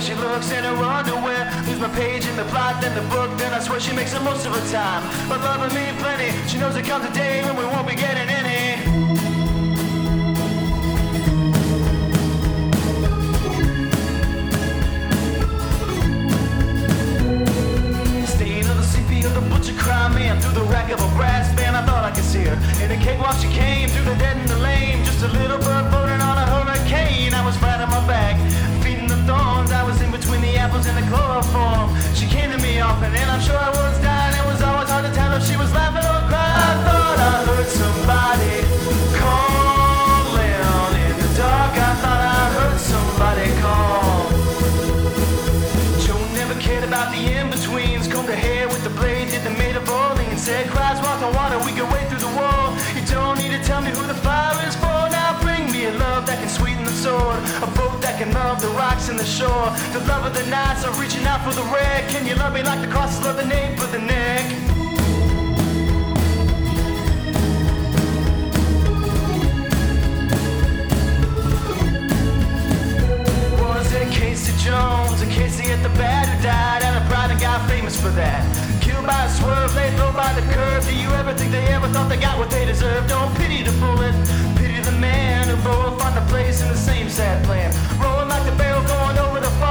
she looks in her underwear. Lose my page in the plot, then the book, then I swear she makes the most of her time. But loving me plenty, she knows there comes a day when we won't be getting any. The butcher crime man through the rack of a brass band. I thought I could see her in a cakewalk. She came through the dead and the lame, just a little bird floating on a hurricane. I was flat on my back, feeding the thorns. I was in between the apples and the chloroform. She came to me often, and I'm sure I was dying. It was always hard to tell if she was laughing or crying. I thought I heard somebody calling in the dark. I thought I heard somebody call. Joe never cared about the in-betweens. Combed her hair with the blade, did the maid of Orleans. Said cries walked on water, we could wade through the wall. You don't need to tell me who the fire is for. Now bring me a love that can sweeten the sword, a boat that can love the rocks and the shore. The love of the night, so reaching out for the red. Can you love me like the crosses love the nape of the neck? Was it Casey Jones, or Casey at the bat who died, and a pride and got famous for that? Killed by a swerve, laid low by the curve. Do you ever think they ever thought they got what they deserved? Don't pity the bullet, pity the man who both find a place in the same sad plan. Rolling like the barrel going over the